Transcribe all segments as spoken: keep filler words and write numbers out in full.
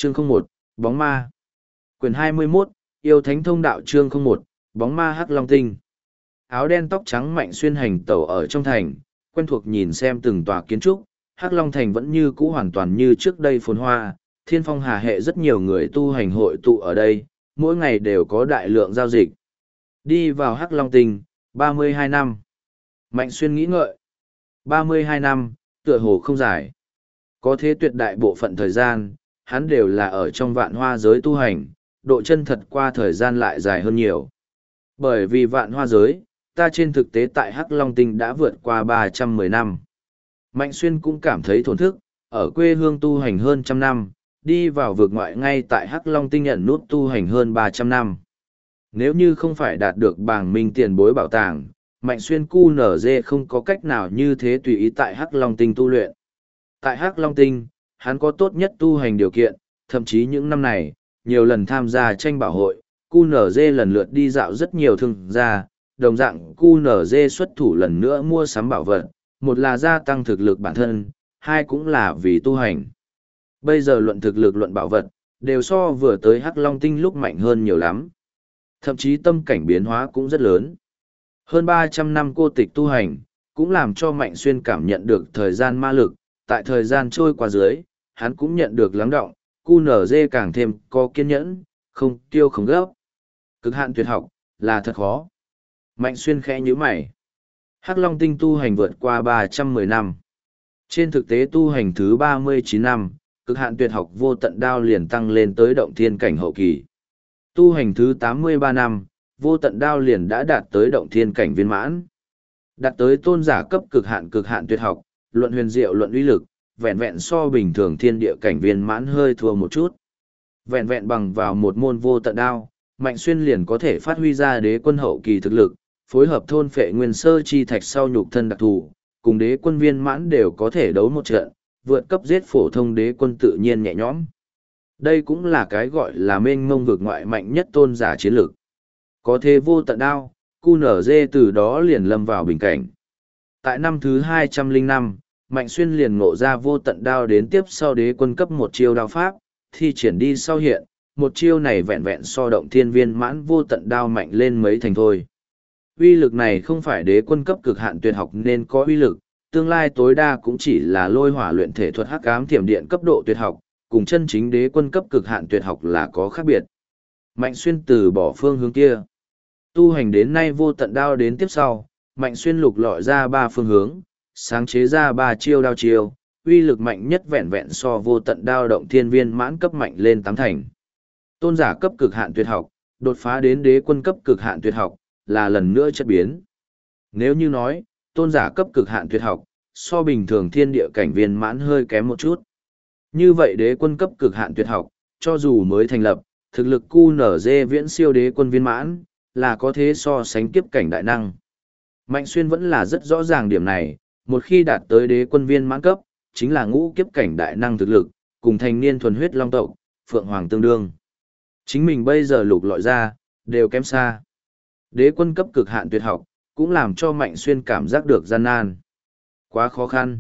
Chương không một, Bóng ma. Quyển hai mươi mốt, Yêu Thánh Thông Đạo. Chương không một, Bóng ma Hắc Long Tinh. Áo đen tóc trắng Mạnh Xuyên hành tẩu ở trong thành, quen thuộc nhìn xem từng tòa kiến trúc. Hắc Long Thành vẫn như cũ hoàn toàn như trước đây phồn hoa, thiên phong hà hệ rất nhiều người tu hành hội tụ ở đây, mỗi ngày đều có đại lượng giao dịch. Đi vào Hắc Long Tinh, ba mươi hai năm. Mạnh Xuyên nghĩ ngợi. ba mươi hai năm, tựa hồ không dài. Có thế tuyệt đại bộ phận thời gian, hắn đều là ở trong vạn hoa giới tu hành, độ chân thật qua thời gian lại dài hơn nhiều. Bởi vì vạn hoa giới, ta trên thực tế tại Hắc Long Tinh đã vượt qua ba trăm mười năm. Mạnh Xuyên cũng cảm thấy thổn thức, ở quê hương tu hành hơn trăm năm, đi vào vực ngoại ngay tại Hắc Long Tinh nhận nút tu hành hơn ba trăm năm. Nếu như không phải đạt được bảng minh tiền bối bảo tàng, Mạnh Xuyên cu nở dê không có cách nào như thế tùy ý tại Hắc Long Tinh tu luyện. Tại Hắc Long Tinh, hắn có tốt nhất tu hành điều kiện, thậm chí những năm này, nhiều lần tham gia tranh bảo hội, cu nở dê lần lượt đi dạo rất nhiều thương gia, đồng dạng cu nở dê xuất thủ lần nữa mua sắm bảo vật, một là gia tăng thực lực bản thân, hai cũng là vì tu hành. Bây giờ luận thực lực luận bảo vật, đều so vừa tới Hắc Long Tinh lúc mạnh hơn nhiều lắm. Thậm chí tâm cảnh biến hóa cũng rất lớn. Hơn ba trăm năm cô tịch tu hành, cũng làm cho Mạnh Xuyên cảm nhận được thời gian ma lực, tại thời gian trôi qua dưới, hắn cũng nhận được lắng động, cu nở dê càng thêm có kiên nhẫn, không tiêu không gấp. Cực hạn tuyệt học, là thật khó. Mạnh Xuyên khẽ nhíu mày. Hắc Long Tinh tu hành vượt qua ba trăm mười năm. Trên thực tế tu hành thứ ba mươi chín năm, cực hạn tuyệt học vô tận đao liền tăng lên tới động thiên cảnh hậu kỳ. Tu hành thứ tám mươi ba năm, vô tận đao liền đã đạt tới động thiên cảnh viên mãn. Đạt tới tôn giả cấp cực hạn cực hạn tuyệt học, luận huyền diệu luận uy lực, vẹn vẹn so bình thường thiên địa cảnh viên mãn hơi thua một chút. Vẹn vẹn bằng vào một môn vô tận đao, Mạnh Xuyên liền có thể phát huy ra đế quân hậu kỳ thực lực, phối hợp thôn phệ nguyên sơ chi thạch sau nhục thân đặc thù, cùng đế quân viên mãn đều có thể đấu một trận, vượt cấp giết phổ thông đế quân tự nhiên nhẹ nhõm. Đây cũng là cái gọi là mênh mông vực ngoại mạnh nhất tôn giả chiến lực. Có thế vô tận đao, cu nở dê từ đó liền lâm vào bình cảnh. Tại năm thứ hai trăm linh năm, Mạnh Xuyên liền ngộ ra vô tận đao đến tiếp sau đế quân cấp một chiêu đao pháp, thi triển đi sau hiện, một chiêu này vẹn vẹn so động thiên viên mãn vô tận đao mạnh lên mấy thành thôi. Uy lực này không phải đế quân cấp cực hạn tuyệt học nên có uy lực, tương lai tối đa cũng chỉ là lôi hỏa luyện thể thuật hắc ám thiểm điện cấp độ tuyệt học, cùng chân chính đế quân cấp cực hạn tuyệt học là có khác biệt. Mạnh Xuyên từ bỏ phương hướng kia. Tu hành đến nay vô tận đao đến tiếp sau, Mạnh Xuyên lục lọi ra ba phương hướng, sáng chế ra ba chiêu đao chiêu, uy lực mạnh nhất vẹn vẹn so vô tận đao động thiên viên mãn cấp mạnh lên tám thành. Tôn giả cấp cực hạn tuyệt học, đột phá đến đế quân cấp cực hạn tuyệt học, là lần nữa chất biến. Nếu như nói, tôn giả cấp cực hạn tuyệt học, so bình thường thiên địa cảnh viên mãn hơi kém một chút. Như vậy đế quân cấp cực hạn tuyệt học, cho dù mới thành lập, thực lực cu nở dê viễn siêu đế quân viên mãn, là có thế so sánh kiếp cảnh đại năng. Mạnh Xuyên vẫn là rất rõ ràng điểm này, một khi đạt tới đế quân viên mãn cấp, chính là ngũ kiếp cảnh đại năng thực lực, cùng thành niên thuần huyết long tộc, phượng hoàng tương đương. Chính mình bây giờ lục lọi ra, đều kém xa. Đế quân cấp cực hạn tuyệt học, cũng làm cho Mạnh Xuyên cảm giác được gian nan. Quá khó khăn.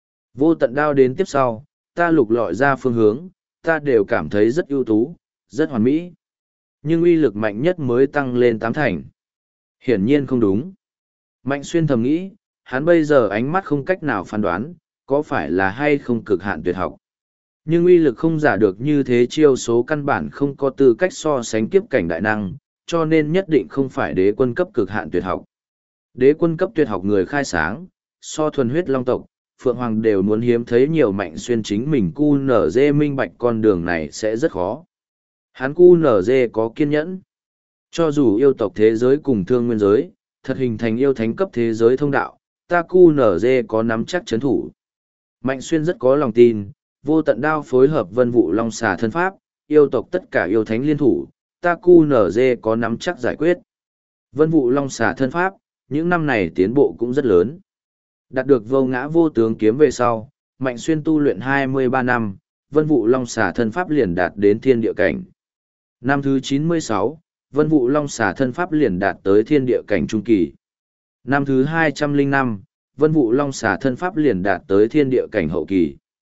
Vô tận đao đến tiếp sau, ta lục lọi ra phương hướng, ta đều cảm thấy rất ưu tú, rất hoàn mỹ. Nhưng uy lực mạnh nhất mới tăng lên tám thành. Hiển nhiên không đúng. Mạnh Xuyên thầm nghĩ, hắn bây giờ ánh mắt không cách nào phán đoán, có phải là hay không cực hạn tuyệt học. Nhưng uy lực không giả được như thế chiêu số căn bản không có tư cách so sánh kiếp cảnh đại năng, cho nên nhất định không phải đế quân cấp cực hạn tuyệt học. Đế quân cấp tuyệt học người khai sáng, so thuần huyết long tộc, Phượng Hoàng đều muốn hiếm thấy nhiều. Mạnh Xuyên chính mình cu nở dê minh bạch con đường này sẽ rất khó. Hắn cu nở dê có kiên nhẫn. Cho dù yêu tộc thế giới cùng thương nguyên giới, thật hình thành yêu thánh cấp thế giới thông đạo, ta cu nở dê có nắm chắc chấn thủ. Mạnh Xuyên rất có lòng tin, vô tận đao phối hợp vân vụ long xà thân pháp, yêu tộc tất cả yêu thánh liên thủ, ta cu nở dê có nắm chắc giải quyết. Vân vụ long xà thân pháp, những năm này tiến bộ cũng rất lớn. Đạt được vô ngã vô tướng kiếm về sau, Mạnh Xuyên tu luyện hai mươi ba năm, vân vụ long xà thân pháp liền đạt đến thiên địa cảnh. Năm thứ chín mươi sáu, vân vụ long xà thân pháp liền đạt tới thiên địa cảnh trung kỳ. Năm thứ hai trăm linh năm, vân vụ long xà thân pháp liền đạt tới thiên địa cảnh hậu kỳ.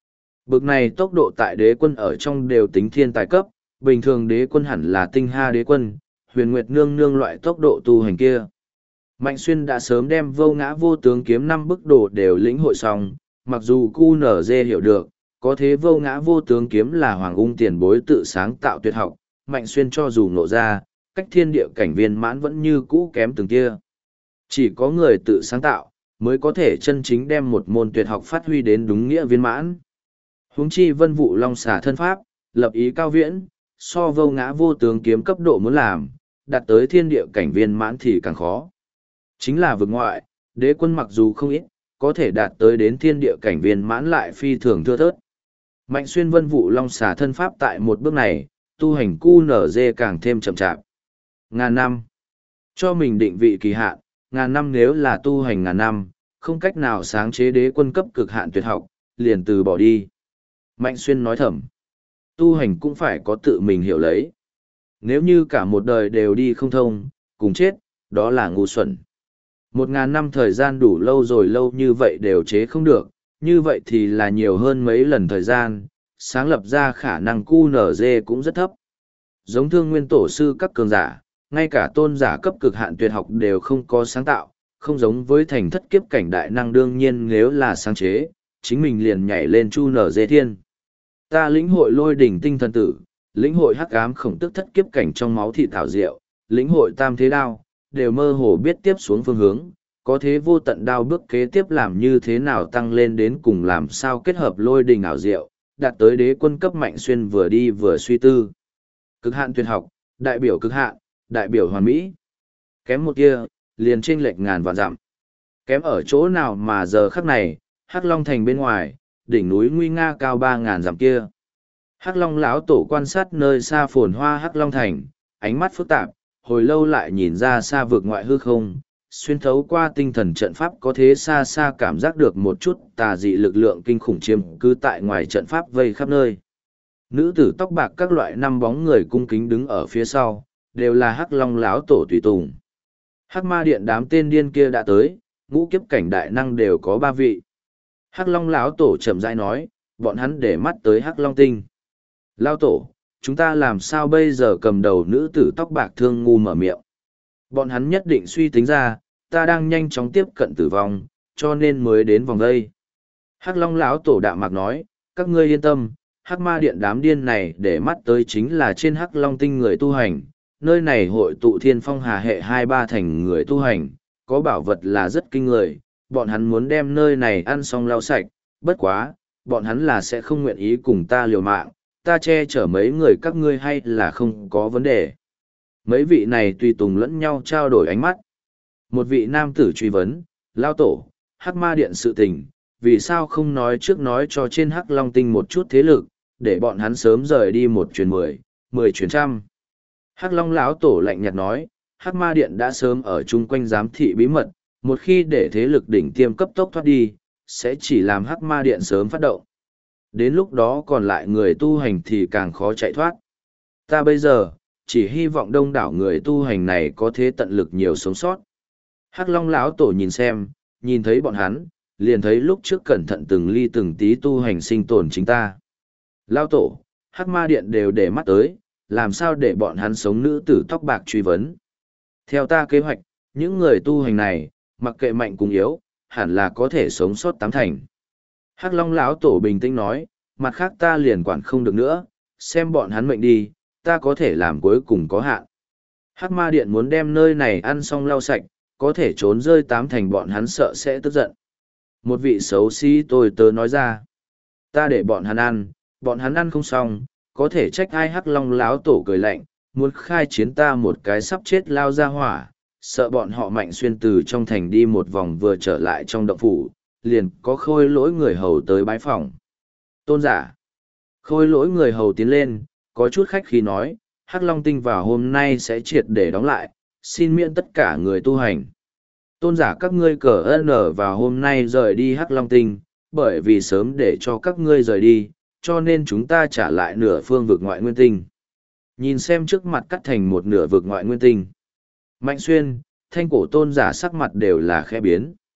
Bực này tốc độ tại đế quân ở trong đều tính thiên tài cấp, bình thường đế quân hẳn là tinh ha đế quân, huyền nguyệt nương nương loại tốc độ tu hành kia. Mạnh Xuyên đã sớm đem vô ngã vô tướng kiếm năm bức đồ đều lĩnh hội xong, mặc dù cu nở dê hiểu được, có thế vô ngã vô tướng kiếm là hoàng ung tiền bối tự sáng tạo tuyệt học, Mạnh Xuyên cho dù nộ ra, cách thiên địa cảnh viên mãn vẫn như cũ kém từng kia. Chỉ có người tự sáng tạo, mới có thể chân chính đem một môn tuyệt học phát huy đến đúng nghĩa viên mãn. Huống chi vân vụ long xả thân pháp, lập ý cao viễn, so vô ngã vô tướng kiếm cấp độ muốn làm, đạt tới thiên địa cảnh viên mãn thì càng khó. Chính là vực ngoại, đế quân mặc dù không ít, có thể đạt tới đến thiên địa cảnh viên mãn lại phi thường thưa thớt. Mạnh Xuyên vân vụ long xả thân pháp tại một bước này, tu hành cu nở dê càng thêm chậm chạp. Ngàn năm. Cho mình định vị kỳ hạn, ngàn năm nếu là tu hành ngàn năm, không cách nào sáng chế đế quân cấp cực hạn tuyệt học, liền từ bỏ đi. Mạnh Xuyên nói thầm. Tu hành cũng phải có tự mình hiểu lấy. Nếu như cả một đời đều đi không thông, cùng chết, đó là ngu xuẩn. Một ngàn năm thời gian đủ lâu rồi, lâu như vậy đều chế không được, như vậy thì là nhiều hơn mấy lần thời gian, sáng lập ra khả năng cu nở dê cũng rất thấp. Giống thương nguyên tổ sư các cường giả, ngay cả tôn giả cấp cực hạn tuyệt học đều không có sáng tạo, không giống với thành thất kiếp cảnh đại năng, đương nhiên nếu là sáng chế, chính mình liền nhảy lên chu nở dê thiên. Ta lĩnh hội lôi đỉnh tinh thần tử, lĩnh hội hắc ám khổng tức thất kiếp cảnh trong máu thị thảo diệu, lĩnh hội tam thế đao, đều mơ hồ biết tiếp xuống phương hướng, có thế vô tận đao bước kế tiếp làm như thế nào tăng lên đến cùng làm sao kết hợp lôi đỉnh ảo diệu, đạt tới đế quân cấp. Mạnh Xuyên vừa đi vừa suy tư. Cực hạn tuyệt học, đại biểu cực hạn, đại biểu hoàn mỹ. Kém một kia, liền chênh lệch ngàn vạn dặm. Kém ở chỗ nào mà giờ khắc này, Hắc Long Thành bên ngoài, đỉnh núi nguy nga cao ba ngàn dặm kia. Hắc Long lão tổ quan sát nơi xa phồn hoa Hắc Long Thành, ánh mắt phức tạp, hồi lâu lại nhìn ra xa vực ngoại hư không, xuyên thấu qua tinh thần trận pháp có thế xa xa cảm giác được một chút tà dị lực lượng kinh khủng chiếm cứ tại ngoài trận pháp vây khắp nơi. Nữ tử tóc bạc các loại năm bóng người cung kính đứng ở phía sau, đều là Hắc Long lão tổ tùy tùng. Hắc Ma Điện đám tên điên kia đã tới, ngũ kiếp cảnh đại năng đều có ba vị. Hắc Long lão tổ chậm rãi nói, bọn hắn để mắt tới Hắc Long tinh. Lão tổ, chúng ta làm sao bây giờ? Cầm đầu nữ tử tóc bạc thương ngu mở miệng. Bọn hắn nhất định suy tính ra, ta đang nhanh chóng tiếp cận tử vong, cho nên mới đến vòng đây. Hắc Long lão tổ đạm mạc nói, các ngươi yên tâm, Hắc Ma Điện đám điên này để mắt tới chính là trên Hắc Long tinh người tu hành, nơi này hội tụ thiên phong hà hệ hai ba thành người tu hành, có bảo vật là rất kinh người, bọn hắn muốn đem nơi này ăn xong lau sạch, bất quá, bọn hắn là sẽ không nguyện ý cùng ta liều mạng, ta che chở mấy người các ngươi hay là không có vấn đề. Mấy vị này tùy tùng lẫn nhau trao đổi ánh mắt. Một vị nam tử truy vấn, lao tổ, Hắc Ma Điện sự tình, vì sao không nói trước nói cho trên Hắc Long tinh một chút thế lực, để bọn hắn sớm rời đi một truyền mười, mười truyền trăm. Hắc Long lão tổ lạnh nhạt nói, Hắc Ma Điện đã sớm ở chung quanh giám thị bí mật, một khi để thế lực đỉnh tiêm cấp tốc thoát đi, sẽ chỉ làm Hắc Ma Điện sớm phát động. Đến lúc đó còn lại người tu hành thì càng khó chạy thoát. Ta bây giờ, chỉ hy vọng đông đảo người tu hành này có thể tận lực nhiều sống sót. Hắc Long lão tổ nhìn xem, nhìn thấy bọn hắn, liền thấy lúc trước cẩn thận từng ly từng tí tu hành sinh tồn chính ta. Lão tổ, Hắc Ma Điện đều để mắt tới, làm sao để bọn hắn sống? Nữ tử tóc bạc truy vấn. Theo ta kế hoạch, những người tu hành này, mặc kệ mạnh cùng yếu, hẳn là có thể sống sót tám thành. Hắc Long lão tổ bình tĩnh nói, mặt khác ta liền quản không được nữa, xem bọn hắn mệnh đi, ta có thể làm cuối cùng có hạn. Hắc Ma Điện muốn đem nơi này ăn xong lau sạch, có thể trốn rơi tám thành, bọn hắn sợ sẽ tức giận. Một vị xấu xí tôi tớ nói ra, ta để bọn hắn ăn, bọn hắn ăn không xong, có thể trách ai? Hắc Long láo tổ cười lạnh, muốn khai chiến ta một cái sắp chết lao ra hỏa, sợ bọn họ. Mạnh Xuyên từ trong thành đi một vòng vừa trở lại trong động phủ, liền có khôi lỗi người hầu tới bái phòng. Tôn giả, khôi lỗi người hầu tiến lên, có chút khách khí nói, Hắc Long tinh vào hôm nay sẽ triệt để đóng lại, xin miễn tất cả người tu hành. Tôn giả, các ngươi cờ ơn ở vào hôm nay rời đi Hắc Long tinh, bởi vì sớm để cho các ngươi rời đi, cho nên chúng ta trả lại nửa phương vực ngoại nguyên tinh. Nhìn xem trước mặt cắt thành một nửa vực ngoại nguyên tinh. Mạnh Xuyên, Thanh Cổ tôn giả sắc mặt đều là khẽ biến.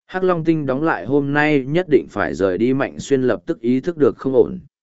Hắc Long Tinh đóng lại hôm nay nhất định phải rời đi. Mạnh Xuyên lập tức ý thức được không ổn.